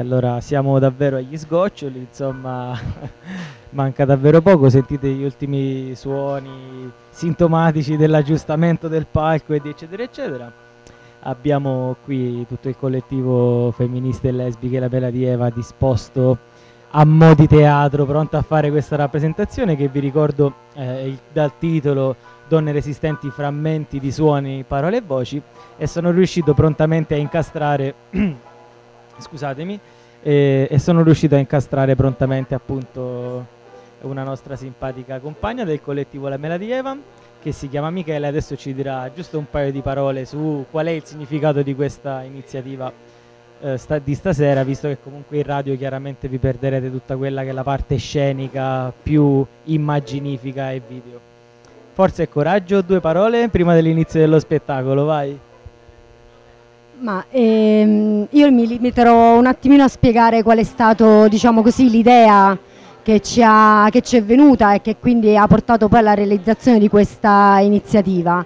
allora siamo davvero agli sgoccioli, insomma, manca davvero poco, sentite gli ultimi suoni sintomatici dell'aggiustamento del palco ed eccetera eccetera. Abbiamo qui tutto il collettivo femministe e lesbiche La Mela di Eva disposto a mo' di teatro, pronto a fare questa rappresentazione che vi ricordo dal titolo Donne resistenti, frammenti di suoni, parole e voci, e sono riuscito prontamente a incastrare scusatemi, e sono riuscito a incastrare prontamente appunto una nostra simpatica compagna del collettivo La Mela di Eva, che si chiama Michela, e adesso ci dirà giusto un paio di parole su qual è il significato di questa iniziativa di stasera, visto che comunque in radio chiaramente vi perderete tutta quella che è la parte scenica più immaginifica e video. Forza e coraggio, 2 parole prima dell'inizio dello spettacolo, vai. Ma io mi limiterò un attimino a spiegare qual è stato, diciamo così, l'idea che ci è venuta e che quindi ha portato poi alla realizzazione di questa iniziativa.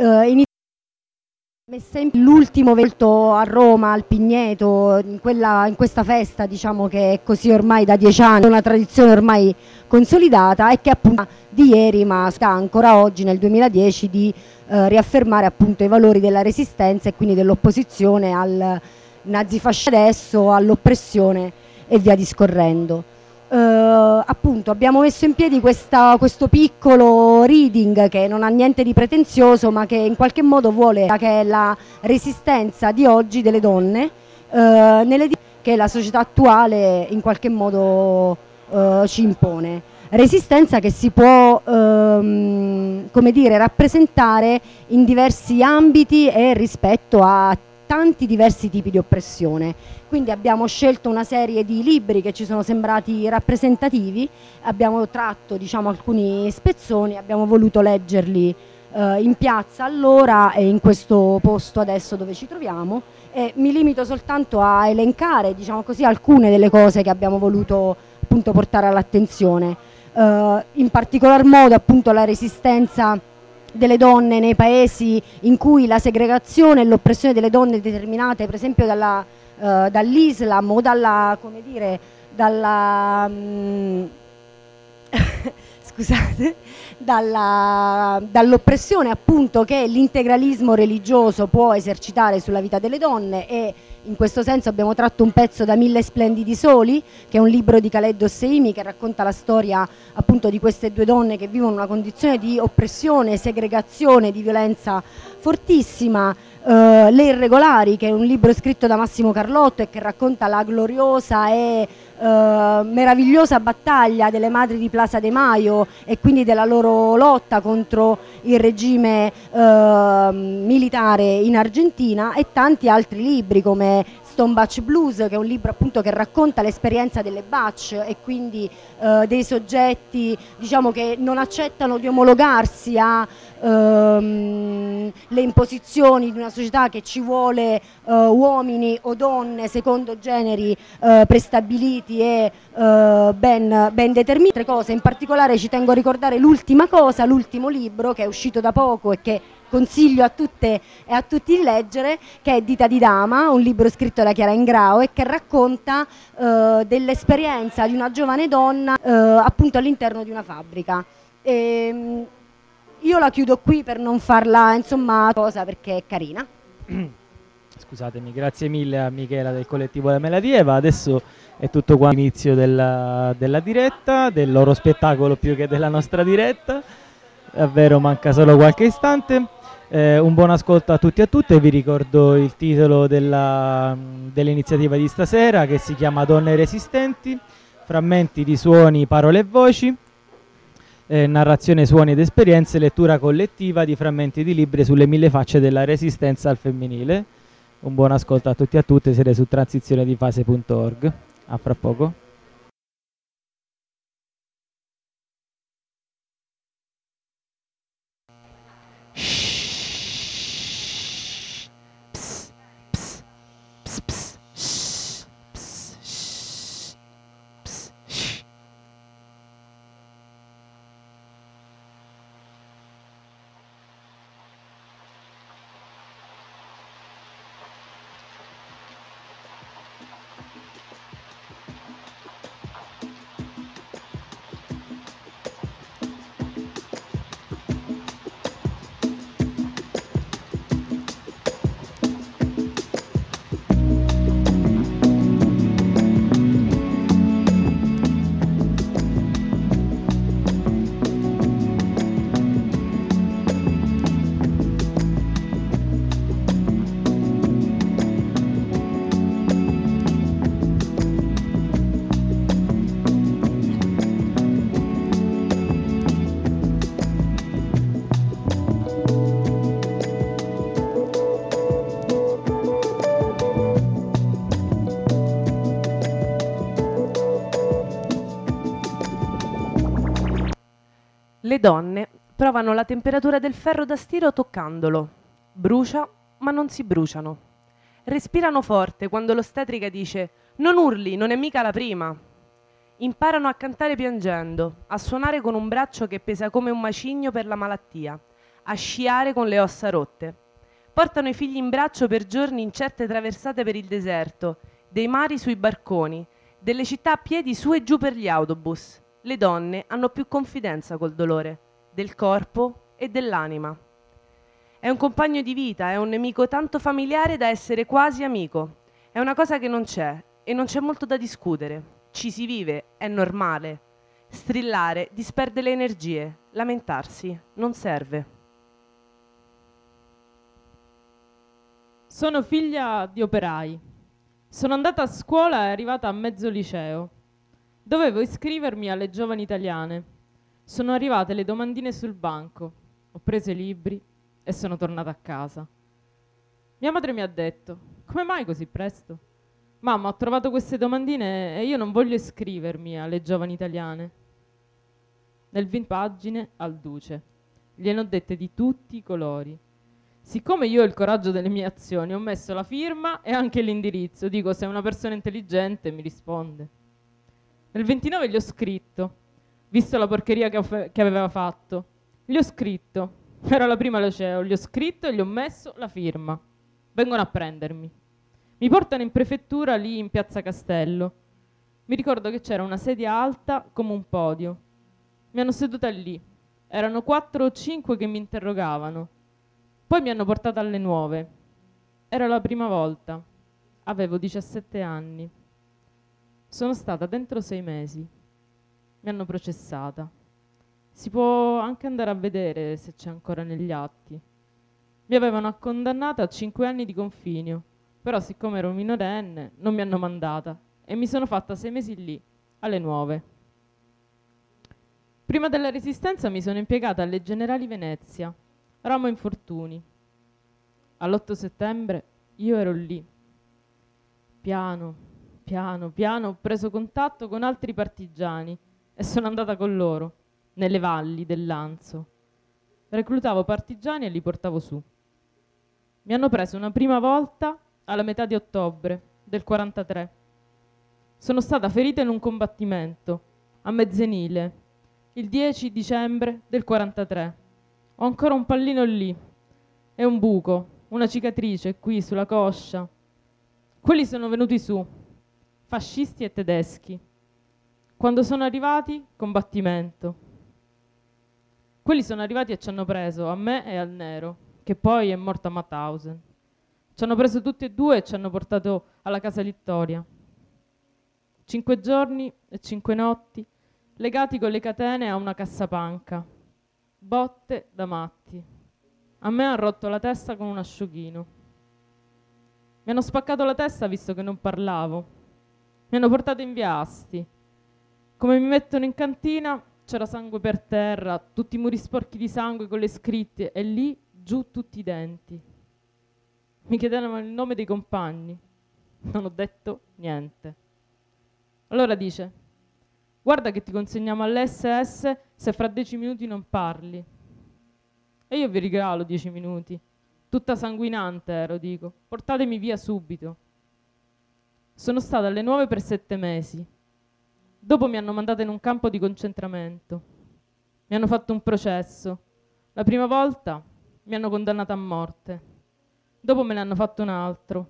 Messa in l'ultimo volto a Roma, al Pigneto, in questa festa, diciamo che è così ormai da 10 anni, una tradizione ormai consolidata, e che appunto di ieri, ma sta ancora oggi nel 2010, di riaffermare appunto i valori della resistenza e quindi dell'opposizione al nazifascismo, adesso all'oppressione e via discorrendo. Appunto abbiamo messo in piedi questo piccolo reading che non ha niente di pretenzioso, ma che in qualche modo vuole che è la resistenza di oggi delle donne che la società attuale in qualche modo ci impone. Resistenza che si può come dire, rappresentare in diversi ambiti e rispetto a tanti diversi tipi di oppressione. Quindi abbiamo scelto una serie di libri che ci sono sembrati rappresentativi, abbiamo tratto, diciamo, alcuni spezzoni, abbiamo voluto leggerli in piazza allora e in questo posto adesso dove ci troviamo, e mi limito soltanto a elencare, diciamo così, alcune delle cose che abbiamo voluto appunto portare all'attenzione. In particolar modo appunto la resistenza delle donne nei paesi in cui la segregazione e l'oppressione delle donne è determinate per esempio dall'Islam o come dire, scusate, dall'oppressione appunto che l'integralismo religioso può esercitare sulla vita delle donne. E in questo senso abbiamo tratto un pezzo da Mille splendidi soli, che è un libro di Khaled Hosseini che racconta la storia appunto di queste due donne che vivono una condizione di oppressione, segregazione, di violenza fortissima. Le Irregolari, che è un libro scritto da Massimo Carlotto e che racconta la gloriosa e meravigliosa battaglia delle madri di Plaza de Mayo e quindi della loro lotta contro il regime militare in Argentina, e tanti altri libri come Stone Batch Blues, che è un libro appunto che racconta l'esperienza delle Batch e quindi dei soggetti, diciamo, che non accettano di omologarsi a le imposizioni di una società che ci vuole uomini o donne secondo generi prestabiliti e ben determinate. Altre cose, in particolare ci tengo a ricordare l'ultimo libro che è uscito da poco e che consiglio a tutte e a tutti di leggere, che è Dita di Dama, un libro scritto da Chiara Ingrao e che racconta dell'esperienza di una giovane donna appunto all'interno di una fabbrica. Io la chiudo qui per non farla, insomma, cosa, perché è carina. Scusatemi, grazie mille a Michela del collettivo La Mela di Eva. Adesso è tutto qua l'inizio della diretta, del loro spettacolo più che della nostra diretta. Davvero manca solo qualche istante. Un buon ascolto a tutti e a tutte. Vi ricordo il titolo dell'iniziativa di stasera, che si chiama Donne resistenti, frammenti di suoni, parole e voci. Narrazione, suoni ed esperienze, lettura collettiva di frammenti di libri sulle 1000 facce della resistenza al femminile. Un buon ascolto a tutti e a tutte, siete su transizionedifase.org. A fra poco. Le donne provano la temperatura del ferro da stiro toccandolo. Brucia, ma non si bruciano. Respirano forte quando l'ostetrica dice «Non urli, non è mica la prima». Imparano a cantare piangendo, a suonare con un braccio che pesa come un macigno per la malattia, a sciare con le ossa rotte. Portano i figli in braccio per giorni in certe traversate per il deserto, dei mari sui barconi, delle città a piedi su e giù per gli autobus. Le donne hanno più confidenza col dolore, del corpo e dell'anima. È un compagno di vita, è un nemico tanto familiare da essere quasi amico. È una cosa che non c'è e non c'è molto da discutere. Ci si vive, è normale. Strillare disperde le energie, lamentarsi non serve. Sono figlia di operai. Sono andata a scuola e arrivata a mezzo liceo. Dovevo iscrivermi alle giovani italiane. Sono arrivate le domandine sul banco. Ho preso i libri e sono tornata a casa. Mia madre mi ha detto: come mai così presto? Mamma, ho trovato queste domandine e io non voglio iscrivermi alle giovani italiane. Nel 20 pagine al duce. Gliene ho dette di tutti i colori. Siccome io ho il coraggio delle mie azioni, ho messo la firma e anche l'indirizzo. Dico, se è una persona intelligente mi risponde. Nel 29 gli ho scritto, visto la porcheria che aveva fatto. Gli ho scritto, era la prima liceo, gli ho scritto e gli ho messo la firma. Vengono a prendermi. Mi portano in prefettura lì in Piazza Castello. Mi ricordo che c'era una sedia alta come un podio. Mi hanno seduta lì. Erano 4 o 5 che mi interrogavano. Poi mi hanno portata alle nuove. Era la prima volta. Avevo 17 anni. Sono stata dentro 6 mesi. Mi hanno processata. Si può anche andare a vedere se c'è ancora negli atti. Mi avevano condannata a 5 anni di confinio, però siccome ero minorenne non mi hanno mandata e mi sono fatta 6 mesi lì, alle nuove. Prima della Resistenza mi sono impiegata alle Generali Venezia, ramo infortuni. All'8 settembre io ero lì. Piano, piano, piano ho preso contatto con altri partigiani e sono andata con loro, nelle valli dell'Anzo. Reclutavo partigiani e li portavo su. Mi hanno preso una prima volta alla metà di ottobre del 43. Sono stata ferita in un combattimento a Mezzenile il 10 dicembre del 43. Ho ancora un pallino lì e un buco, una cicatrice qui sulla coscia. Quelli sono venuti su, fascisti e tedeschi. Quando sono arrivati, combattimento. Quelli sono arrivati e ci hanno preso, a me e al nero, che poi è morto a Mauthausen. Ci hanno preso tutti e due e ci hanno portato alla casa Littoria. 5 giorni e 5 notti, legati con le catene a una cassapanca. Botte da matti. A me ha rotto la testa con un asciughino. Mi hanno spaccato la testa visto che non parlavo. Mi hanno portato in via Asti. Come mi mettono in cantina, c'era sangue per terra, tutti i muri sporchi di sangue con le scritte e lì giù tutti i denti. Mi chiedevano il nome dei compagni. Non ho detto niente. Allora dice: guarda che ti consegniamo all'SS se fra 10 minuti non parli. E io vi regalo 10 minuti. Tutta sanguinante ero, dico. Portatemi via subito. Sono stata alle 9 per 7 mesi. Dopo mi hanno mandata in un campo di concentramento. Mi hanno fatto un processo. La prima volta mi hanno condannata a morte. Dopo me ne hanno fatto un altro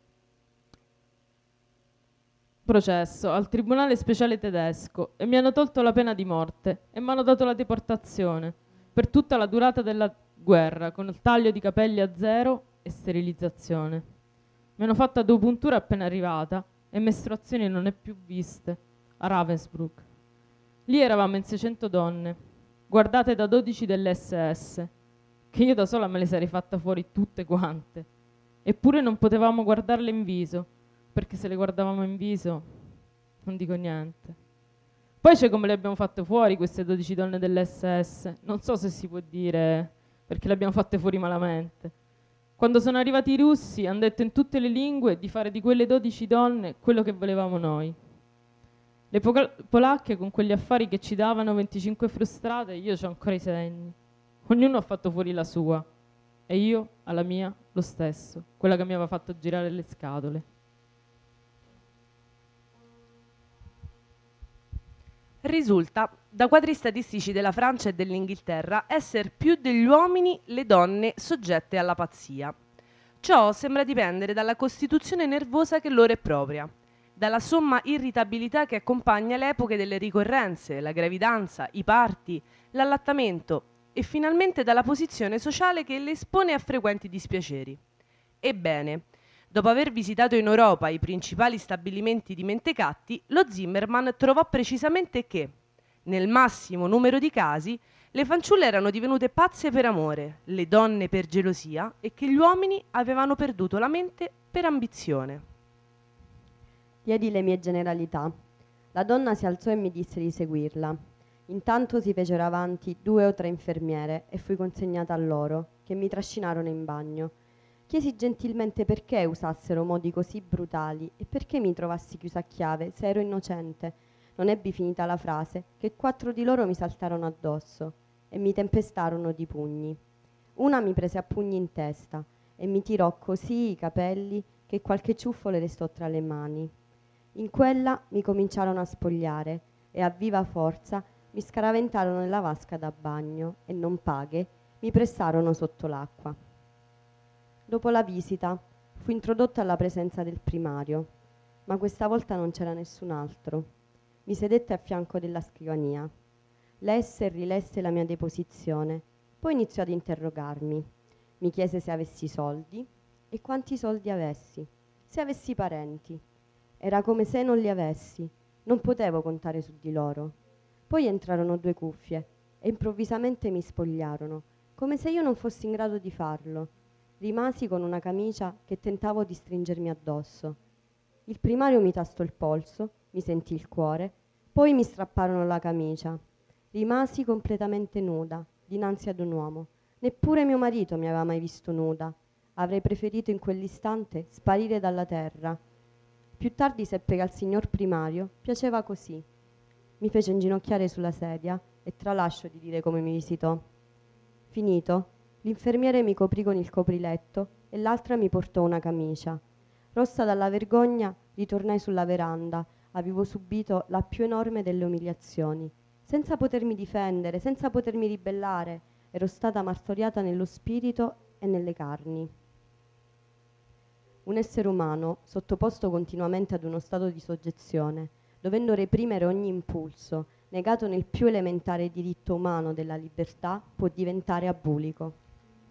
processo al Tribunale Speciale Tedesco e mi hanno tolto la pena di morte e mi hanno dato la deportazione per tutta la durata della guerra con il taglio di capelli a 0 e sterilizzazione. Mi hanno fatto 2 punture appena arrivata e mestruazioni non ne più viste a Ravensbrück. Lì eravamo in 600 donne, guardate da 12 dell'SS, che io da sola me le sarei fatta fuori tutte quante. Eppure non potevamo guardarle in viso, perché se le guardavamo in viso non dico niente. Poi c'è come le abbiamo fatte fuori queste 12 donne dell'SS, non so se si può dire, perché le abbiamo fatte fuori malamente. Quando sono arrivati i russi hanno detto in tutte le lingue di fare di quelle 12 donne quello che volevamo noi. Le polacche con quegli affari che ci davano 25 frustrate, io c'ho ancora i segni. Ognuno ha fatto fuori la sua e io alla mia lo stesso, quella che mi aveva fatto girare le scatole. Risulta, da quadri statistici della Francia e dell'Inghilterra, essere più degli uomini le donne soggette alla pazzia. Ciò sembra dipendere dalla costituzione nervosa che loro è propria, dalla somma irritabilità che accompagna le epoche delle ricorrenze, la gravidanza, i parti, l'allattamento e finalmente dalla posizione sociale che le espone a frequenti dispiaceri. Ebbene, dopo aver visitato in Europa i principali stabilimenti di mentecatti, lo Zimmermann trovò precisamente che, nel massimo numero di casi, le fanciulle erano divenute pazze per amore, le donne per gelosia e che gli uomini avevano perduto la mente per ambizione. Diedi le mie generalità. La donna si alzò e mi disse di seguirla. Intanto si fecero avanti 2 o 3 infermiere e fui consegnata a loro, che mi trascinarono in bagno. Chiesi gentilmente perché usassero modi così brutali e perché mi trovassi chiusa a chiave se ero innocente. Non ebbi finita la frase che 4 di loro mi saltarono addosso e mi tempestarono di pugni. Una mi prese a pugni in testa e mi tirò così i capelli che qualche ciuffo le restò tra le mani. In quella mi cominciarono a spogliare e a viva forza mi scaraventarono nella vasca da bagno e non paghe mi pressarono sotto l'acqua. Dopo la visita fu introdotta alla presenza del primario, ma questa volta non c'era nessun altro. Mi sedette a fianco della scrivania. Lesse e rilesse la mia deposizione, poi iniziò ad interrogarmi. Mi chiese se avessi soldi e quanti soldi avessi, se avessi parenti. Era come se non li avessi, non potevo contare su di loro. Poi entrarono 2 cuffie e improvvisamente mi spogliarono, come se io non fossi in grado di farlo. Rimasi con una camicia che tentavo di stringermi addosso. Il primario mi tastò il polso, mi sentì il cuore, poi mi strapparono la camicia. Rimasi completamente nuda, dinanzi ad un uomo. Neppure mio marito mi aveva mai visto nuda. Avrei preferito in quell'istante sparire dalla terra. Più tardi seppe che al signor primario piaceva così. Mi fece inginocchiare sulla sedia e tralascio di dire come mi visitò. Finito, l'infermiere mi coprì con il copriletto e l'altra mi portò una camicia. Rossa dalla vergogna, ritornai sulla veranda. Avevo subito la più enorme delle umiliazioni. Senza potermi difendere, senza potermi ribellare, ero stata martoriata nello spirito e nelle carni. Un essere umano, sottoposto continuamente ad uno stato di soggezione, dovendo reprimere ogni impulso, negato nel più elementare diritto umano della libertà, può diventare abulico.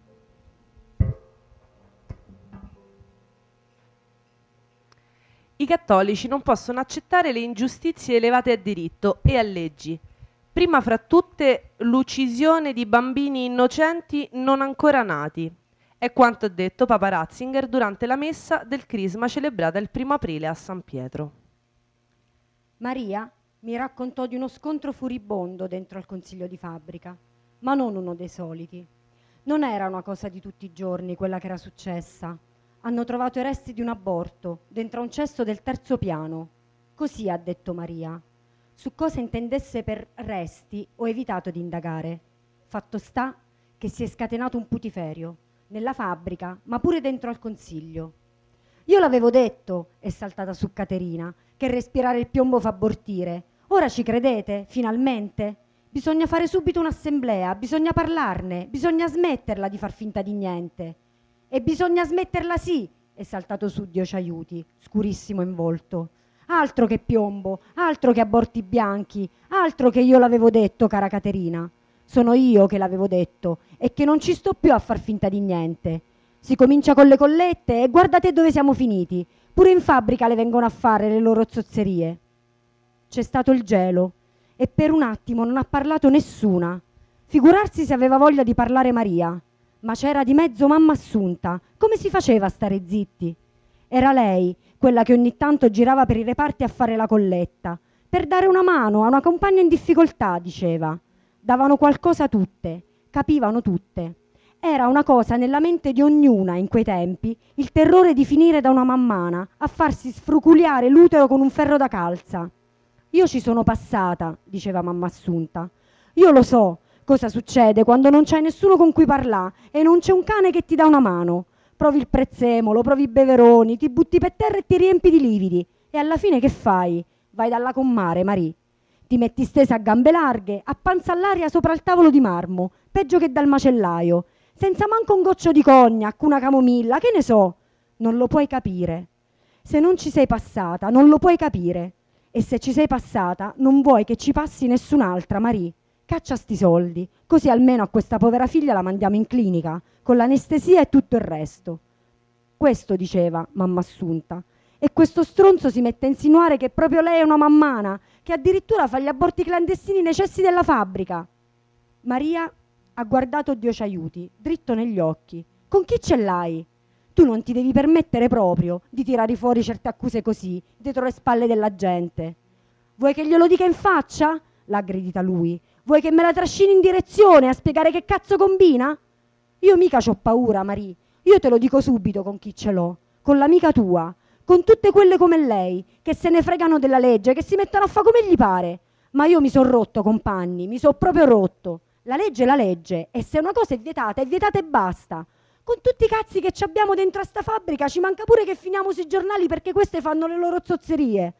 I cattolici non possono accettare le ingiustizie elevate a diritto e a leggi. Prima fra tutte l'uccisione di bambini innocenti non ancora nati. È quanto ha detto Papa Ratzinger durante la messa del Crisma celebrata il 1 aprile a San Pietro. Maria mi raccontò di uno scontro furibondo dentro al consiglio di fabbrica, ma non uno dei soliti. Non era una cosa di tutti i giorni quella che era successa. Hanno trovato i resti di un aborto dentro a un cesso del 3° piano. Così ha detto Maria. Su cosa intendesse per resti ho evitato di indagare. Fatto sta che si è scatenato un putiferio nella fabbrica, ma pure dentro al consiglio. Io l'avevo detto, è saltata su Caterina, che respirare il piombo fa abortire. Ora ci credete? Finalmente? Bisogna fare subito un'assemblea, bisogna parlarne, bisogna smetterla di far finta di niente. E bisogna smetterla sì, è saltato su Dio ci aiuti, scurissimo in volto. Altro che piombo, altro che aborti bianchi, altro che io l'avevo detto, cara Caterina. Sono io che l'avevo detto e che non ci sto più a far finta di niente. Si comincia con le collette e guardate dove siamo finiti. Pure in fabbrica le vengono a fare le loro zozzerie. C'è stato il gelo e per un attimo non ha parlato nessuna. Figurarsi se aveva voglia di parlare Maria. Ma c'era di mezzo mamma Assunta. Come si faceva a stare zitti? Era lei, quella che ogni tanto girava per i reparti a fare la colletta, per dare una mano a una compagna in difficoltà, diceva. Davano qualcosa tutte, capivano tutte. Era una cosa nella mente di ognuna in quei tempi, il terrore di finire da una mammana a farsi sfruculiare l'utero con un ferro da calza. Io ci sono passata, diceva mamma Assunta. Io lo so cosa succede quando non c'hai nessuno con cui parlà e non c'è un cane che ti dà una mano. Provi il prezzemolo, provi i beveroni, ti butti per terra e ti riempi di lividi. E alla fine che fai? Vai dalla comare, Marì. Ti metti stesa a gambe larghe, a panza all'aria sopra il tavolo di marmo, peggio che dal macellaio, senza manco un goccio di cognac, una camomilla, che ne so. Non lo puoi capire. Se non ci sei passata, non lo puoi capire. E se ci sei passata, non vuoi che ci passi nessun'altra, Marì. Caccia sti soldi, così almeno a questa povera figlia la mandiamo in clinica, con l'anestesia e tutto il resto. Questo diceva mamma Assunta. E questo stronzo si mette a insinuare che proprio lei è una mammana, che addirittura fa gli aborti clandestini nei cessi della fabbrica. Maria ha guardato Dio ci aiuti, dritto negli occhi. Con chi ce l'hai? Tu non ti devi permettere proprio di tirare fuori certe accuse così, dietro le spalle della gente. Vuoi che glielo dica in faccia? L'ha aggredita lui. Vuoi che me la trascini in direzione a spiegare che cazzo combina? Io mica c'ho paura, Marie. Io te lo dico subito con chi ce l'ho. Con l'amica tua. Con tutte quelle come lei, che se ne fregano della legge, che si mettono a fa come gli pare. Ma io mi son rotto, compagni, mi son proprio rotto. La legge è la legge, e se una cosa è vietata e basta. Con tutti i cazzi che ci abbiamo dentro a sta fabbrica, ci manca pure che finiamo sui giornali perché queste fanno le loro zozzerie.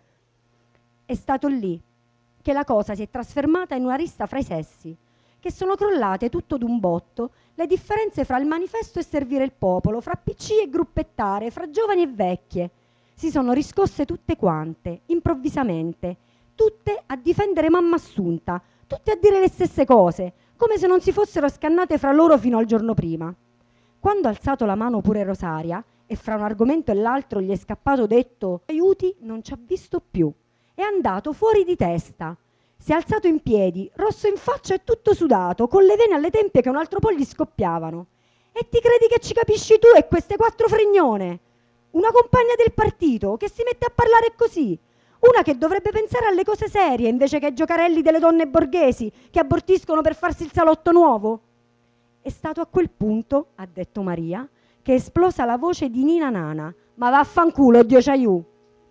È stato lì che la cosa si è trasformata in una rissa fra i sessi, che sono crollate tutto d'un botto le differenze fra il manifesto e servire il popolo, fra PC e gruppettare, fra giovani e vecchie. Si sono riscosse tutte quante, improvvisamente, tutte a difendere mamma Assunta, tutte a dire le stesse cose, come se non si fossero scannate fra loro fino al giorno prima. Quando ha alzato la mano pure Rosaria e fra un argomento e l'altro gli è scappato detto aiuti, non ci ha visto più. È andato fuori di testa. Si è alzato in piedi, rosso in faccia e tutto sudato, con le vene alle tempie che un altro po' gli scoppiavano. E ti credi che ci capisci tu e queste quattro fregnone? Una compagna del partito che si mette a parlare così. Una che dovrebbe pensare alle cose serie invece che ai giocarelli delle donne borghesi che abortiscono per farsi il salotto nuovo. È stato a quel punto, ha detto Maria, che è esplosa la voce di Nina Nana. Ma vaffanculo, Dio ci aiuti.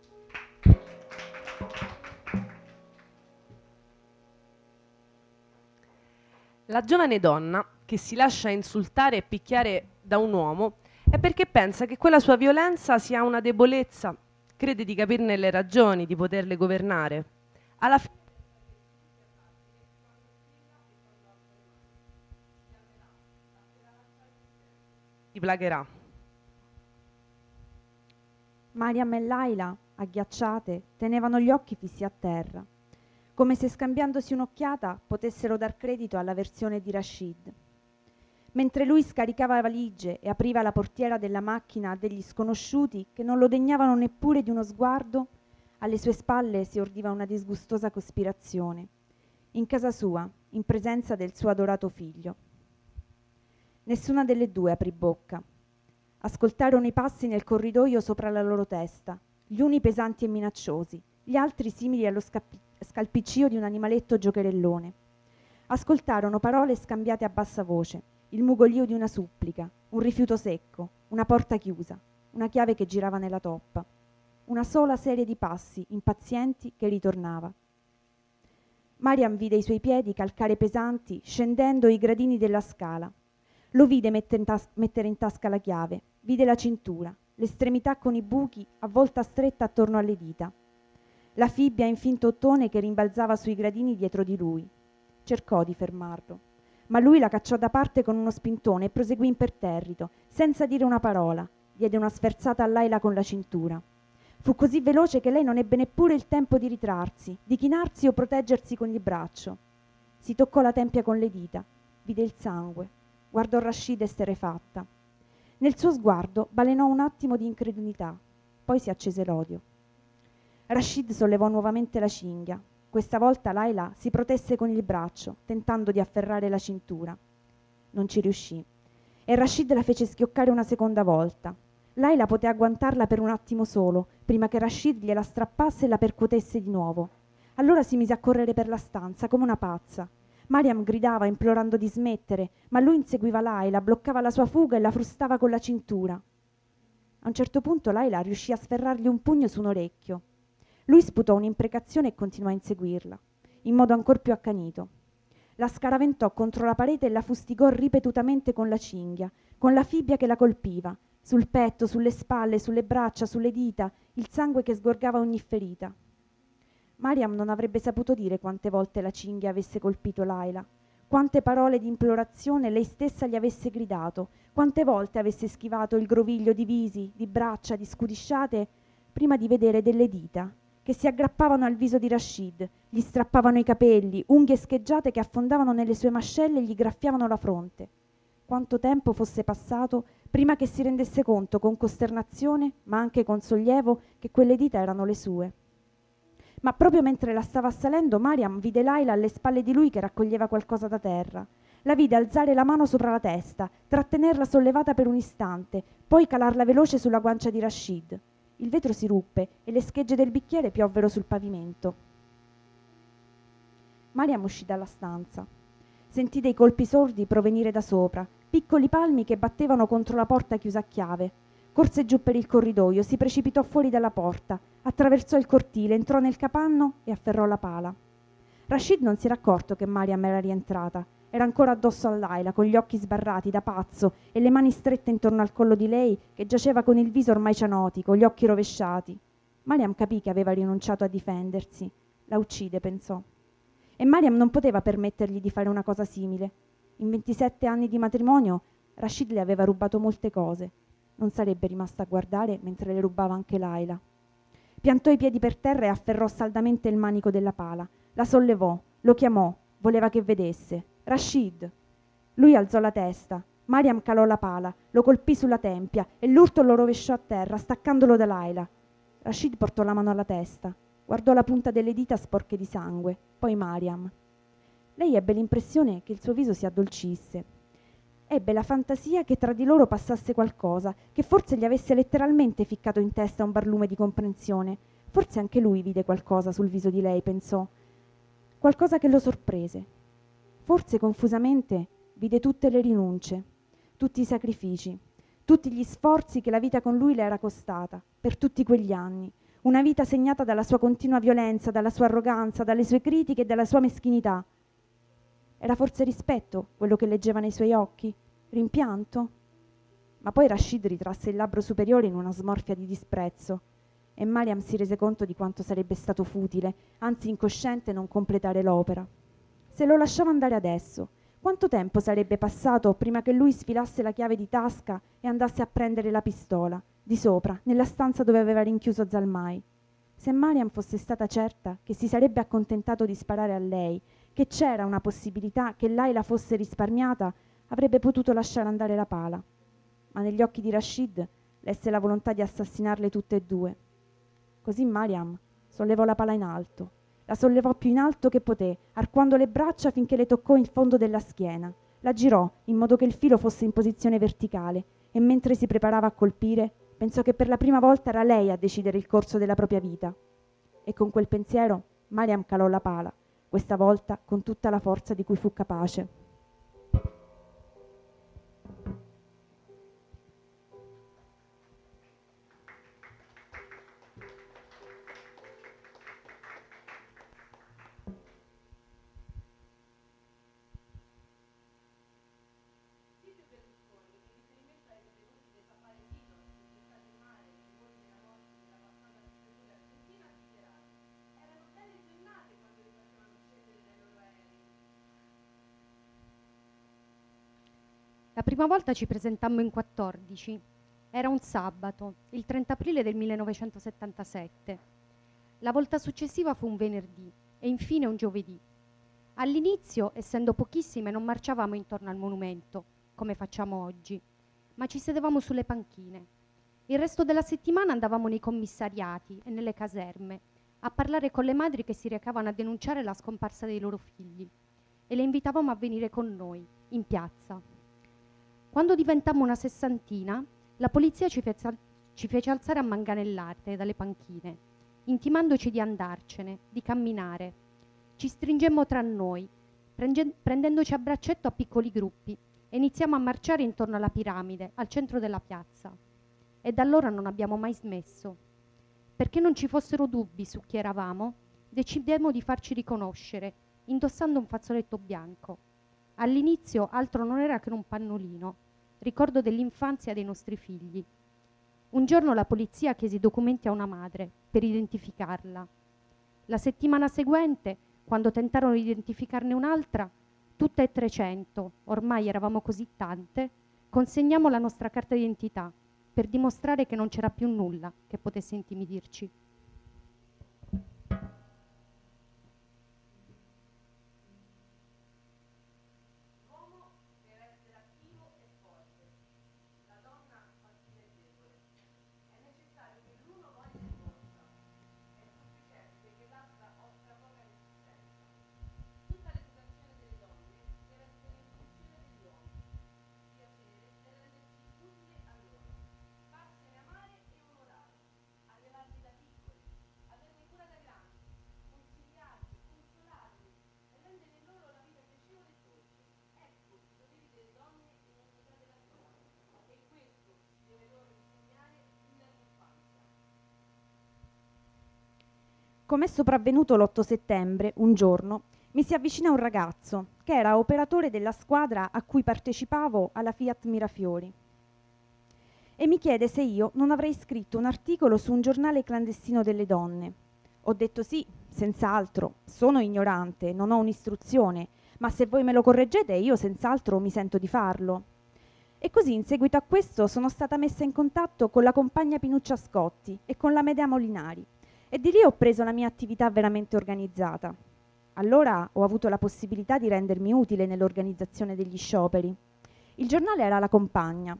La giovane donna, che si lascia insultare e picchiare da un uomo, è perché pensa che quella sua violenza sia una debolezza, crede di capirne le ragioni, di poterle governare. Alla fine ti plagherà. Mariam e Laila, agghiacciate, tenevano gli occhi fissi a terra, come se scambiandosi un'occhiata potessero dar credito alla versione di Rashid. Mentre lui scaricava valigie e apriva la portiera della macchina a degli sconosciuti che non lo degnavano neppure di uno sguardo, alle sue spalle si ordiva una disgustosa cospirazione, in casa sua, in presenza del suo adorato figlio. Nessuna delle due aprì bocca. Ascoltarono i passi nel corridoio sopra la loro testa, gli uni pesanti e minacciosi, gli altri simili allo scalpiccio di un animaletto giocherellone. Ascoltarono parole scambiate a bassa voce, il mugolio di una supplica, un rifiuto secco, una porta chiusa, una chiave che girava nella toppa, una sola serie di passi impazienti che ritornava. Mariam vide i suoi piedi calcare pesanti scendendo i gradini della scala. Lo vide mettere in tasca la chiave, vide la cintura, l'estremità con i buchi avvolta stretta attorno alle dita, la fibbia in finto ottone che rimbalzava sui gradini dietro di lui. Cercò di fermarlo, ma lui la cacciò da parte con uno spintone e proseguì imperterrito, senza dire una parola. Diede una sferzata a Laila con la cintura. Fu così veloce che lei non ebbe neppure il tempo di ritrarsi, di chinarsi o proteggersi con il braccio. Si toccò la tempia con le dita, vide il sangue, guardò Rashid esterrefatta. Nel suo sguardo balenò un attimo di incredulità, poi si accese l'odio. Rashid sollevò nuovamente la cinghia. Questa volta Laila si protesse con il braccio, tentando di afferrare la cintura. Non ci riuscì e Rashid la fece schioccare una seconda volta. Laila poté agguantarla per un attimo solo, prima che Rashid gliela strappasse e la percuotesse di nuovo. Allora si mise a correre per la stanza come una pazza. Mariam gridava implorando di smettere, ma lui inseguiva Laila, bloccava la sua fuga e la frustava con la cintura. A un certo punto Laila riuscì a sferrargli un pugno su un orecchio. Lui sputò un'imprecazione e continuò a inseguirla, in modo ancor più accanito. La scaraventò contro la parete e la fustigò ripetutamente con la cinghia, con la fibbia che la colpiva, sul petto, sulle spalle, sulle braccia, sulle dita, il sangue che sgorgava ogni ferita. Mariam non avrebbe saputo dire quante volte la cinghia avesse colpito Laila, quante parole di implorazione lei stessa gli avesse gridato, quante volte avesse schivato il groviglio di visi, di braccia, di scudisciate, prima di vedere delle dita che si aggrappavano al viso di Rashid, gli strappavano i capelli, unghie scheggiate che affondavano nelle sue mascelle e gli graffiavano la fronte. Quanto tempo fosse passato prima che si rendesse conto con costernazione, ma anche con sollievo, che quelle dita erano le sue. Ma proprio mentre la stava assalendo, Mariam vide Laila alle spalle di lui che raccoglieva qualcosa da terra. La vide alzare la mano sopra la testa, trattenerla sollevata per un istante, poi calarla veloce sulla guancia di Rashid. Il vetro si ruppe e le schegge del bicchiere piovvero sul pavimento. Mariam uscì dalla stanza. Sentì dei colpi sordi provenire da sopra, piccoli palmi che battevano contro la porta chiusa a chiave. Corse giù per il corridoio, si precipitò fuori dalla porta, attraversò il cortile, entrò nel capanno e afferrò la pala. Rashid non si era accorto che Mariam era rientrata. Era ancora addosso a Laila, con gli occhi sbarrati da pazzo e le mani strette intorno al collo di lei, che giaceva con il viso ormai cianotico, gli occhi rovesciati. Mariam capì che aveva rinunciato a difendersi. La uccide, pensò. E Mariam non poteva permettergli di fare una cosa simile. In 27 anni di matrimonio Rashid le aveva rubato molte cose. Non sarebbe rimasta a guardare mentre le rubava anche Laila. Piantò i piedi per terra e afferrò saldamente il manico della pala. La sollevò, lo chiamò, voleva che vedesse. Rashid! Lui alzò la testa. Mariam calò la pala, lo colpì sulla tempia e l'urto lo rovesciò a terra, staccandolo da Laila. Rashid portò la mano alla testa, guardò la punta delle dita sporche di sangue, poi Mariam. Lei ebbe l'impressione che il suo viso si addolcisse. Ebbe la fantasia che tra di loro passasse qualcosa, che forse gli avesse letteralmente ficcato in testa un barlume di comprensione. Forse anche lui vide qualcosa sul viso di lei, pensò. Qualcosa che lo sorprese. Forse confusamente vide tutte le rinunce, tutti i sacrifici, tutti gli sforzi che la vita con lui le era costata, per tutti quegli anni. Una vita segnata dalla sua continua violenza, dalla sua arroganza, dalle sue critiche e dalla sua meschinità. Era forse rispetto quello che leggeva nei suoi occhi? Rimpianto? Ma poi Rashid ritrasse il labbro superiore in una smorfia di disprezzo e Mariam si rese conto di quanto sarebbe stato futile, anzi incosciente, non completare l'opera. Se lo lasciava andare adesso, quanto tempo sarebbe passato prima che lui sfilasse la chiave di tasca e andasse a prendere la pistola, di sopra, nella stanza dove aveva rinchiuso Zalmai? Se Mariam fosse stata certa che si sarebbe accontentato di sparare a lei, che c'era una possibilità che Laila fosse risparmiata, avrebbe potuto lasciare andare la pala. Ma negli occhi di Rashid lesse la volontà di assassinarle tutte e due. Così Mariam sollevò la pala in alto. La sollevò più in alto che poté, arcuando le braccia finché le toccò il fondo della schiena. La girò in modo che il filo fosse in posizione verticale e mentre si preparava a colpire, pensò che per la prima volta era lei a decidere il corso della propria vita. E con quel pensiero Mariam calò la pala, questa volta con tutta la forza di cui fu capace. La prima volta ci presentammo in 14. Era un sabato, il 30 aprile del 1977. La volta successiva fu un venerdì e infine un giovedì. All'inizio, essendo pochissime, non marciavamo intorno al monumento, come facciamo oggi, ma ci sedevamo sulle panchine. Il resto della settimana andavamo nei commissariati e nelle caserme a parlare con le madri che si recavano a denunciare la scomparsa dei loro figli e le invitavamo a venire con noi, in piazza. Quando diventammo una sessantina, la polizia ci fece alzare a manganellate dalle panchine, intimandoci di andarcene, di camminare. Ci stringemmo tra noi, prendendoci a braccetto a piccoli gruppi, e iniziamo a marciare intorno alla piramide, al centro della piazza. E da allora non abbiamo mai smesso. Perché non ci fossero dubbi su chi eravamo, decidemmo di farci riconoscere, indossando un fazzoletto bianco. All'inizio altro non era che un pannolino, ricordo dell'infanzia dei nostri figli. Un giorno la polizia chiese i documenti a una madre per identificarla. La settimana seguente, quando tentarono di identificarne un'altra, tutte e 300, ormai eravamo così tante, consegnammo la nostra carta d'identità per dimostrare che non c'era più nulla che potesse intimidirci. Com'è sopravvenuto l'8 settembre, un giorno, mi si avvicina un ragazzo che era operatore della squadra a cui partecipavo alla Fiat Mirafiori e mi chiede se io non avrei scritto un articolo su un giornale clandestino delle donne. Ho detto sì, senz'altro, sono ignorante, non ho un'istruzione, ma se voi me lo correggete io senz'altro mi sento di farlo. E così in seguito a questo sono stata messa in contatto con la compagna Pinuccia Scotti e con la Medea Molinari e di lì ho preso la mia attività veramente organizzata. Allora ho avuto la possibilità di rendermi utile nell'organizzazione degli scioperi. Il giornale era La Compagna.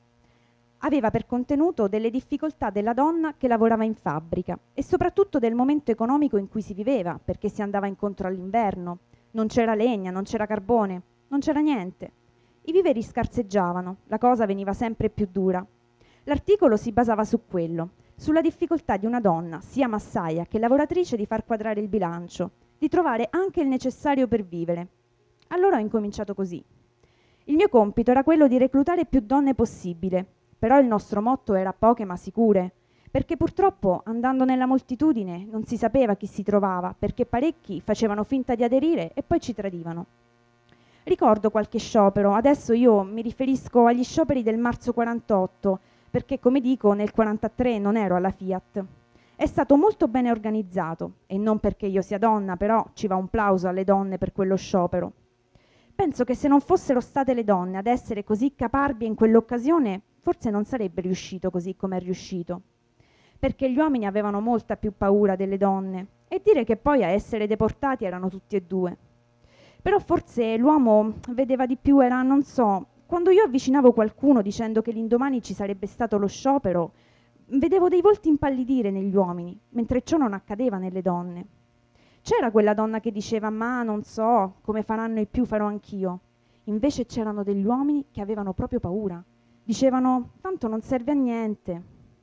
Aveva per contenuto delle difficoltà della donna che lavorava in fabbrica e soprattutto del momento economico in cui si viveva, perché si andava incontro all'inverno. Non c'era legna, non c'era carbone, non c'era niente. I viveri scarseggiavano, la cosa veniva sempre più dura. L'articolo si basava su quello, sulla difficoltà di una donna, sia massaia che lavoratrice, di far quadrare il bilancio, di trovare anche il necessario per vivere. Allora ho incominciato così. Il mio compito era quello di reclutare più donne possibile, però il nostro motto era poche ma sicure, perché purtroppo andando nella moltitudine non si sapeva chi si trovava, perché parecchi facevano finta di aderire e poi ci tradivano. Ricordo qualche sciopero, adesso io mi riferisco agli scioperi del marzo 48, perché come dico nel 43 non ero alla Fiat. È stato molto bene organizzato e non perché io sia donna, però ci va un plauso alle donne per quello sciopero. Penso che se non fossero state le donne ad essere così caparbie in quell'occasione, forse non sarebbe riuscito così come è riuscito, perché gli uomini avevano molta più paura delle donne e dire che poi a essere deportati erano tutti e due. Però forse l'uomo vedeva di più, era, non so, quando io avvicinavo qualcuno dicendo che l'indomani ci sarebbe stato lo sciopero, vedevo dei volti impallidire negli uomini, mentre ciò non accadeva nelle donne. C'era quella donna che diceva ma non so, come faranno i più farò anch'io. Invece c'erano degli uomini che avevano proprio paura. Dicevano tanto non serve a niente.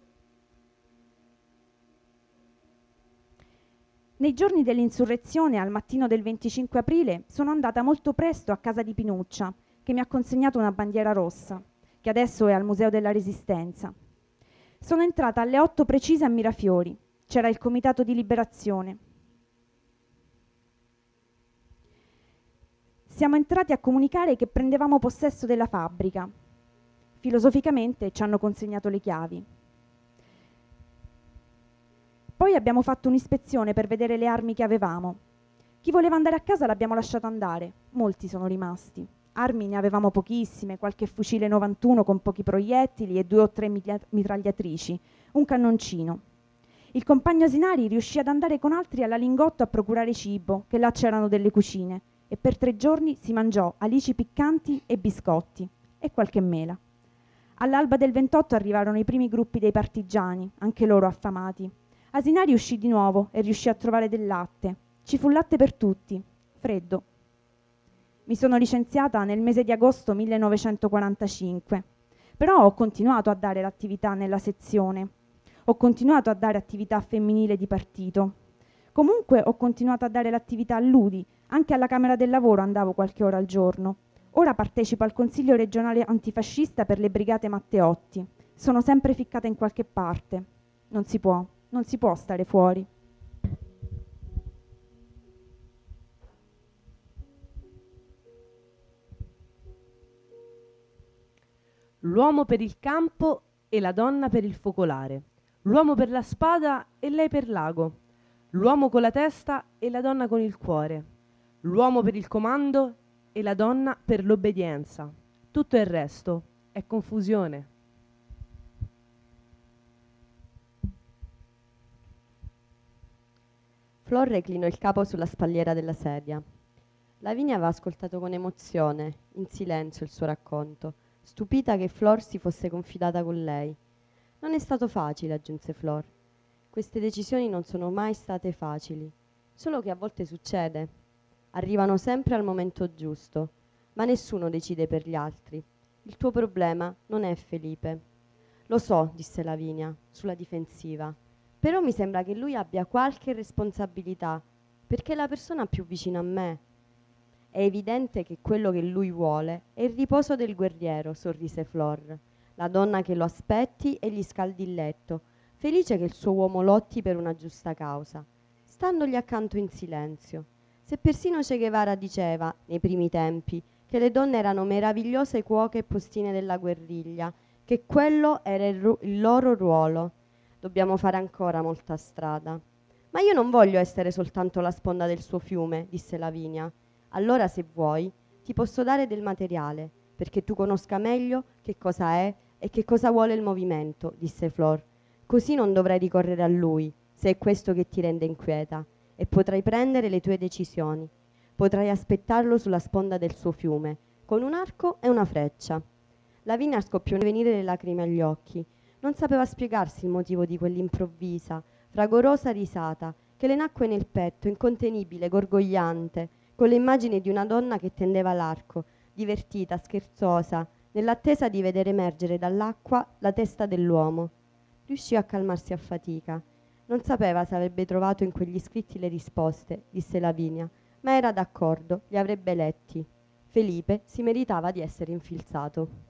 Nei giorni dell'insurrezione, al mattino del 25 aprile, sono andata molto presto a casa di Pinuccia, che mi ha consegnato una bandiera rossa, che adesso è al Museo della Resistenza. Sono entrata alle 8 precise a Mirafiori. C'era il Comitato di Liberazione. Siamo entrati a comunicare che prendevamo possesso della fabbrica. Filosoficamente ci hanno consegnato le chiavi. Poi abbiamo fatto un'ispezione per vedere le armi che avevamo. Chi voleva andare a casa l'abbiamo lasciato andare, molti sono rimasti. Armi ne avevamo pochissime, qualche fucile 91 con pochi proiettili e 2 o 3 mitragliatrici, un cannoncino. Il compagno Asinari riuscì ad andare con altri alla Lingotto a procurare cibo, che là c'erano delle cucine, e per 3 giorni si mangiò alici piccanti e biscotti, e qualche mela. All'alba del 28 arrivarono i primi gruppi dei partigiani, anche loro affamati. Asinari uscì di nuovo e riuscì a trovare del latte. Ci fu latte per tutti, freddo. Mi sono licenziata nel mese di agosto 1945, però ho continuato a dare l'attività nella sezione, ho continuato a dare attività femminile di partito. Comunque ho continuato a dare l'attività all'UDI, anche alla Camera del Lavoro andavo qualche ora al giorno. Ora partecipo al Consiglio regionale antifascista per le Brigate Matteotti. Sono sempre ficcata in qualche parte. Non si può, non si può stare fuori. L'uomo per il campo e la donna per il focolare, l'uomo per la spada e lei per l'ago, l'uomo con la testa e la donna con il cuore, l'uomo per il comando e la donna per l'obbedienza. Tutto il resto è confusione. Flor reclinò il capo sulla spalliera della sedia. Lavinia aveva ascoltato con emozione, in silenzio, il suo racconto, stupita che Flor si fosse confidata con lei. Non è stato facile, aggiunse Flor. Queste decisioni non sono mai state facili, solo che a volte succede. Arrivano sempre al momento giusto, ma nessuno decide per gli altri. Il tuo problema non è Felipe. Lo so, disse Lavinia, sulla difensiva, però mi sembra che lui abbia qualche responsabilità, perché è la persona più vicina a me. È evidente che quello che lui vuole è il riposo del guerriero, sorrise Flor, la donna che lo aspetti e gli scaldi il letto, felice che il suo uomo lotti per una giusta causa, standogli accanto in silenzio. Se persino Che Guevara diceva, nei primi tempi, che le donne erano meravigliose cuoche e postine della guerriglia, che quello era il loro ruolo. Dobbiamo fare ancora molta strada. Ma io non voglio essere soltanto la sponda del suo fiume, disse Lavinia. Allora, se vuoi, ti posso dare del materiale, perché tu conosca meglio che cosa è e che cosa vuole il movimento, disse Flor. Così non dovrai ricorrere a lui, se è questo che ti rende inquieta, e potrai prendere le tue decisioni. Potrai aspettarlo sulla sponda del suo fiume, con un arco e una freccia. Lavinia scoppiò a venire le lacrime agli occhi. Non sapeva spiegarsi il motivo di quell'improvvisa, fragorosa risata che le nacque nel petto, incontenibile, gorgogliante, con le immagini di una donna che tendeva l'arco, divertita, scherzosa, nell'attesa di vedere emergere dall'acqua la testa dell'uomo. Riuscì a calmarsi a fatica. Non sapeva se avrebbe trovato in quegli scritti le risposte, disse Lavinia, ma era d'accordo, li avrebbe letti. Felipe si meritava di essere infilzato.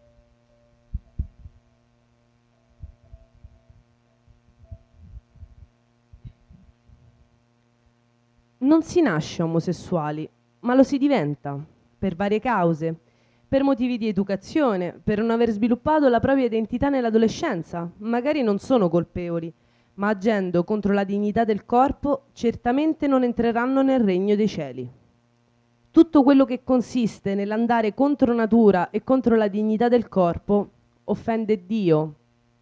Non si nasce omosessuali, ma lo si diventa, per varie cause, per motivi di educazione, per non aver sviluppato la propria identità nell'adolescenza. Magari non sono colpevoli, ma agendo contro la dignità del corpo, certamente non entreranno nel regno dei cieli. Tutto quello che consiste nell'andare contro natura e contro la dignità del corpo offende Dio.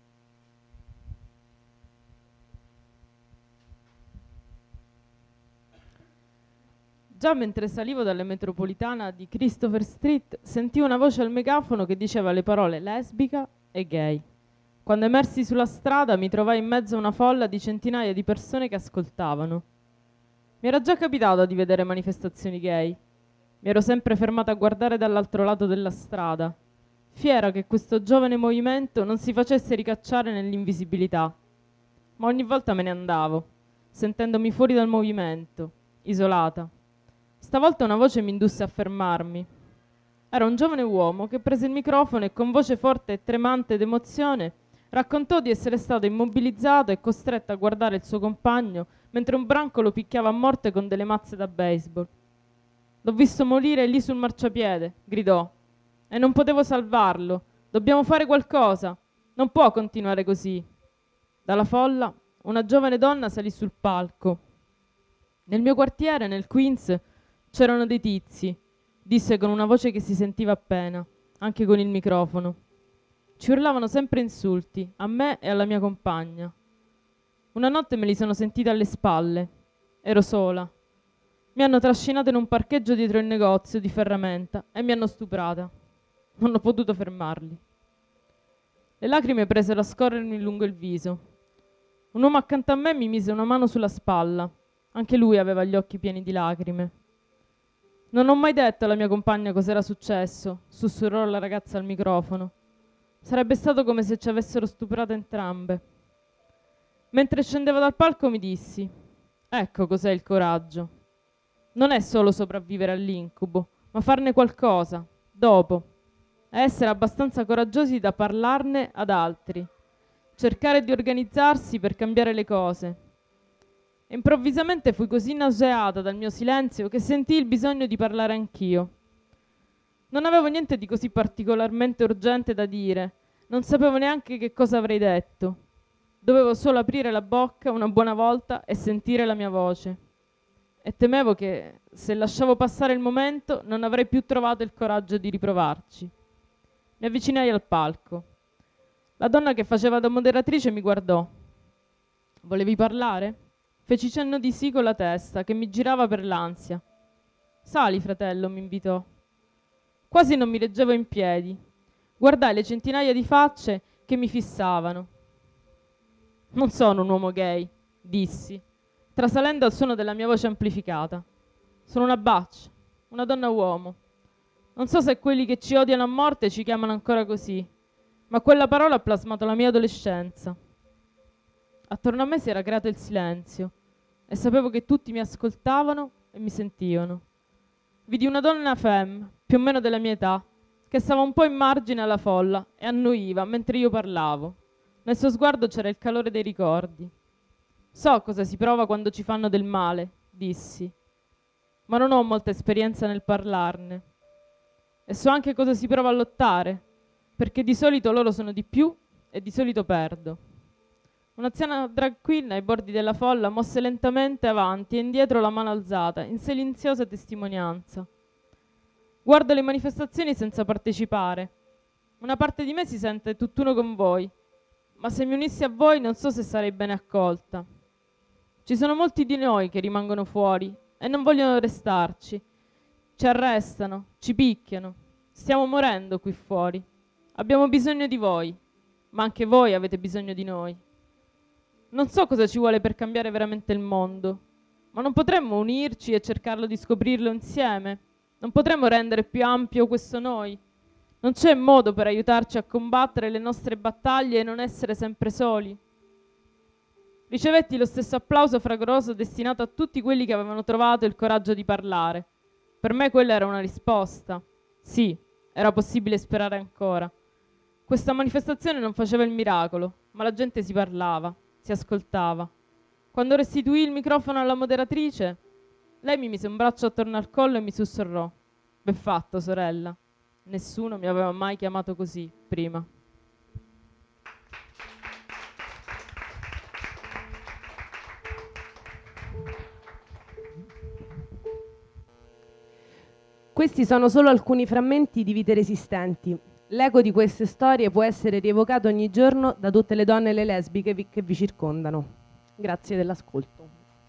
Già mentre salivo dalla metropolitana di Christopher Street sentii una voce al megafono che diceva le parole lesbica e gay. Quando emersi sulla strada mi trovai in mezzo a una folla di centinaia di persone che ascoltavano. Mi era già capitato di vedere manifestazioni gay. Mi ero sempre fermata a guardare dall'altro lato della strada, fiera che questo giovane movimento non si facesse ricacciare nell'invisibilità. Ma ogni volta me ne andavo, sentendomi fuori dal movimento, isolata. Stavolta una voce mi indusse a fermarmi. Era un giovane uomo che prese il microfono e con voce forte e tremante d'emozione raccontò di essere stato immobilizzato e costretto a guardare il suo compagno mentre un branco lo picchiava a morte con delle mazze da baseball. L'ho visto morire lì sul marciapiede, gridò, e non potevo salvarlo. Dobbiamo fare qualcosa. Non può continuare così. Dalla folla una giovane donna salì sul palco. Nel mio quartiere, nel Queens, c'erano dei tizi, disse con una voce che si sentiva appena, anche con il microfono. Ci urlavano sempre insulti, a me e alla mia compagna. Una notte me li sono sentiti alle spalle. Ero sola. Mi hanno trascinato in un parcheggio dietro il negozio di ferramenta e mi hanno stuprata. Non ho potuto fermarli. Le lacrime presero a scorrermi lungo il viso. Un uomo accanto a me mi mise una mano sulla spalla. Anche lui aveva gli occhi pieni di lacrime. Non ho mai detto alla mia compagna cos'era successo, sussurrò la ragazza al microfono. Sarebbe stato come se ci avessero stuprato entrambe. Mentre scendevo dal palco mi dissi: ecco cos'è il coraggio. Non è solo sopravvivere all'incubo, ma farne qualcosa, dopo. E essere abbastanza coraggiosi da parlarne ad altri. cercare di organizzarsi per cambiare le cose. E improvvisamente fui così nauseata dal mio silenzio che sentii il bisogno di parlare anch'io. Non avevo niente di così particolarmente urgente da dire, non sapevo neanche che cosa avrei detto. Dovevo solo aprire la bocca una buona volta e sentire la mia voce. E temevo che, se lasciavo passare il momento, non avrei più trovato il coraggio di riprovarci. Mi avvicinai al palco. La donna che faceva da moderatrice mi guardò. «Volevi parlare?» Feci cenno di sì con la testa, che mi girava per l'ansia. «Sali, fratello», mi invitò. Quasi non mi reggevo in piedi. Guardai le centinaia di facce che mi fissavano. «Non sono un uomo gay», dissi, trasalendo al suono della mia voce amplificata. «Sono una butch, una donna uomo. Non so se quelli che ci odiano a morte ci chiamano ancora così, ma quella parola ha plasmato la mia adolescenza». Attorno a me si era creato il silenzio e sapevo che tutti mi ascoltavano e mi sentivano. Vidi una donna femme, più o meno della mia età, che stava un po' in margine alla folla e annuiva mentre io parlavo. Nel suo sguardo c'era il calore dei ricordi. «So cosa si prova quando ci fanno del male», dissi, «ma non ho molta esperienza nel parlarne. E so anche cosa si prova a lottare, perché di solito loro sono di più e di solito perdo». Un'anziana drag queen ai bordi della folla mosse lentamente avanti e indietro la mano alzata, in silenziosa testimonianza. Guardo le manifestazioni senza partecipare. Una parte di me si sente tutt'uno con voi, ma se mi unissi a voi non so se sarei bene accolta. Ci sono molti di noi che rimangono fuori e non vogliono restarci. Ci arrestano, ci picchiano. Stiamo morendo qui fuori. Abbiamo bisogno di voi, ma anche voi avete bisogno di noi. Non so cosa ci vuole per cambiare veramente il mondo, ma non potremmo unirci e cercarlo di scoprirlo insieme? Non potremmo rendere più ampio questo noi? Non c'è modo per aiutarci a combattere le nostre battaglie e non essere sempre soli? Ricevetti lo stesso applauso fragoroso destinato a tutti quelli che avevano trovato il coraggio di parlare. Per me quella era una risposta. Sì, era possibile sperare ancora. Questa manifestazione non faceva il miracolo, ma la gente si parlava, si ascoltava. Quando restituì il microfono alla moderatrice, lei mi mise un braccio attorno al collo e mi sussurrò: «Ben fatto, sorella. Nessuno mi aveva mai chiamato così prima». Questi sono solo alcuni frammenti di vite resistenti. L'eco di queste storie può essere rievocato ogni giorno da tutte le donne e le lesbiche che vi circondano. Grazie dell'ascolto.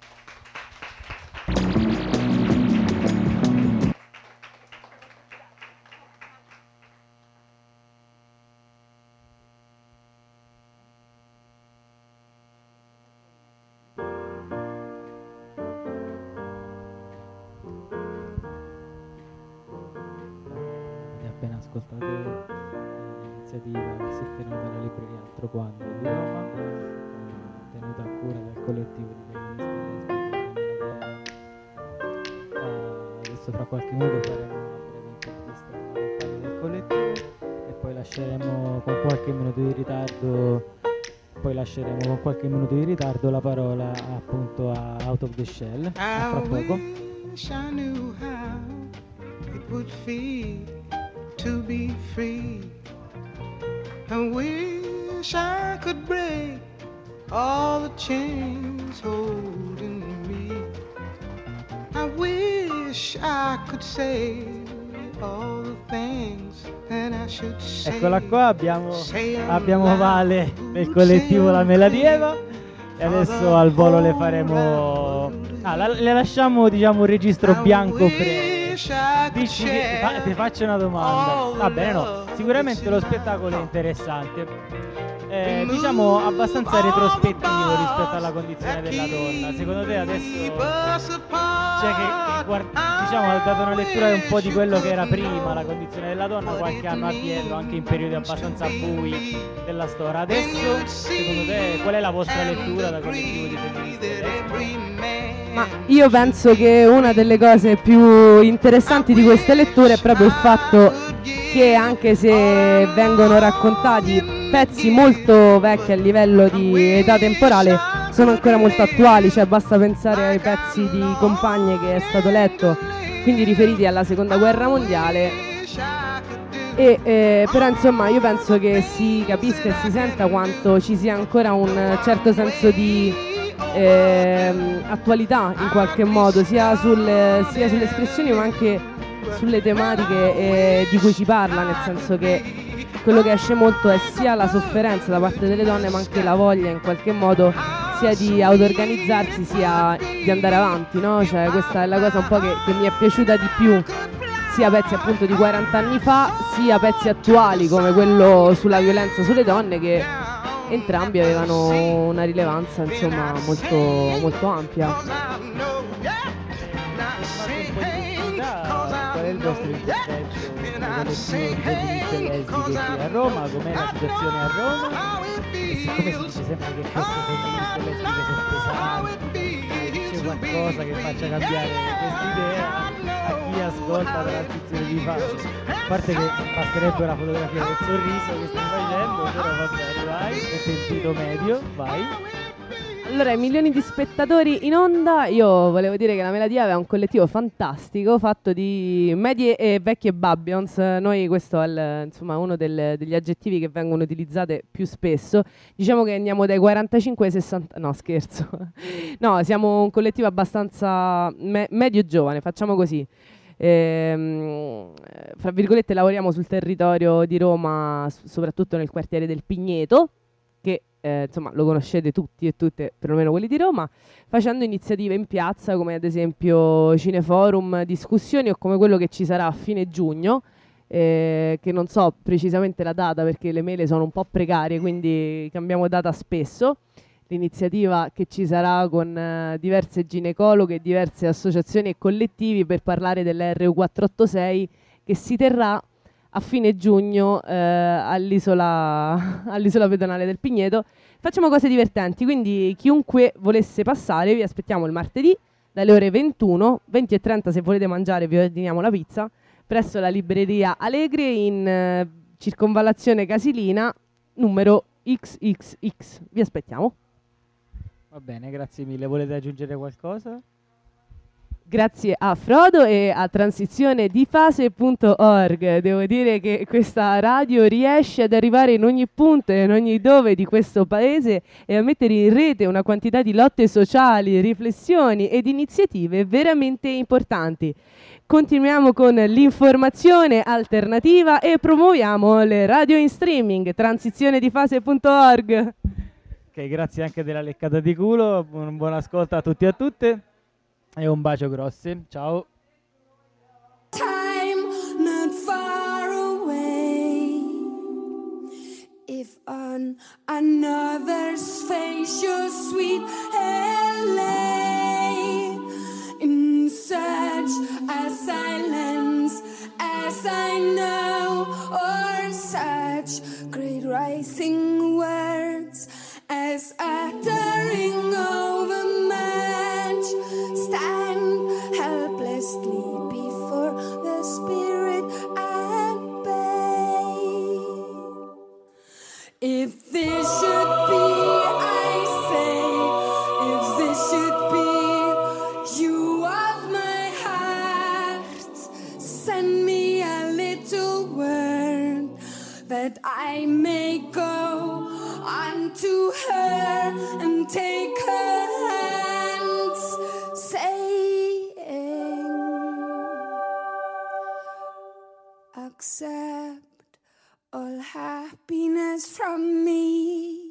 Appena ascoltate l'iniziativa che si è tenuta alla libreria Altro Quando di Roma, tenuta a cura dal collettivo di femministe lesbiche. Adesso fra qualche minuto faremo una breve intervista alla compagna del collettivo e poi lasceremo con qualche minuto di ritardo la parola appunto a Out of the Shell. A fra poco. To be free, I wish I could break all the chains holding me. I wish I could say all the things that I should say. Eccola qua, abbiamo Vale del collettivo La Meladieva e adesso al volo le faremo le lasciamo diciamo un registro bianco breve. Dici che ti faccio una domanda. Va bene, no, sicuramente lo spettacolo è interessante, diciamo abbastanza retrospettivo rispetto alla condizione della donna. Secondo te adesso diciamo ha dato una lettura un po' di quello che era prima la condizione della donna qualche anno addietro, anche in periodi abbastanza bui della storia. Adesso secondo te qual è la vostra lettura da collettivo di femministe? Ma io penso che una delle cose più interessanti di queste letture è proprio il fatto che, anche se vengono raccontati pezzi molto vecchi a livello di età temporale, sono ancora molto attuali, cioè basta pensare ai pezzi di Compagne che è stato letto, quindi riferiti alla Seconda Guerra Mondiale. Però insomma io penso che si capisca e si senta quanto ci sia ancora un certo senso di attualità in qualche modo, sia sulle espressioni ma anche sulle tematiche di cui si parla, nel senso che quello che esce molto è sia la sofferenza da parte delle donne ma anche la voglia in qualche modo sia di auto-organizzarsi sia di andare avanti, no? Cioè questa è la cosa un po' che mi è piaciuta di più, sia pezzi appunto di 40 anni fa sia pezzi attuali come quello sulla violenza sulle donne, che entrambi avevano una rilevanza insomma molto, molto ampia. Qual è il vostro intervento collettivo di femministe lesbiche qui a Roma? Com'è la situazione a Roma? E siccome si dice sempre che queste femministe lesbiche sono pesanti, c'è qualcosa che faccia cambiare questa idea a chi ascolta Transizione di Fase? A parte che basterebbe la fotografia del sorriso che stai facendo, però va bene, vai, è sentito medio, vai. Allora, ai milioni di spettatori in onda, io volevo dire che la Melodia aveva un collettivo fantastico fatto di medie e vecchie babbions. Noi questo è insomma uno degli aggettivi che vengono utilizzati più spesso. Diciamo che andiamo dai 45 ai 60... No, scherzo. No, siamo un collettivo abbastanza medio giovane, facciamo così. Fra virgolette lavoriamo sul territorio di Roma, soprattutto nel quartiere del Pigneto, che insomma lo conoscete tutti e tutte, perlomeno quelli di Roma, facendo iniziative in piazza come ad esempio cineforum, discussioni, o come quello che ci sarà a fine giugno, che non so precisamente la data perché le mele sono un po' precarie, quindi cambiamo data spesso. L'iniziativa che ci sarà con diverse ginecologhe, diverse associazioni e collettivi per parlare dell'RU486 che si terrà a fine giugno all'isola pedonale del Pigneto. Facciamo cose divertenti, quindi chiunque volesse passare vi aspettiamo il martedì dalle ore 21, 20:30 se volete mangiare vi ordiniamo la pizza, presso la libreria Allegri in circonvallazione Casilina numero XXX. Vi aspettiamo. Va bene, grazie mille. Volete aggiungere qualcosa? Grazie a Frodo e a transizionedifase.org. Devo dire che questa radio riesce ad arrivare in ogni punto e in ogni dove di questo paese e a mettere in rete una quantità di lotte sociali, riflessioni ed iniziative veramente importanti. Continuiamo con l'informazione alternativa e promuoviamo le radio in streaming. Transizionedifase.org. Ok, grazie anche della leccata di culo. Un buon ascolto a tutti e a tutte. E un bacio grosso, ciao. Time not far away. If on another spacious sweet LA, in such a silence as I know, or such great rising words as uttering over match, stand helplessly before the spirit at bay. If this should be, I say, if this should be you of my heart, send me a little word that I may go unto her and take her hands, saying, accept all happiness from me.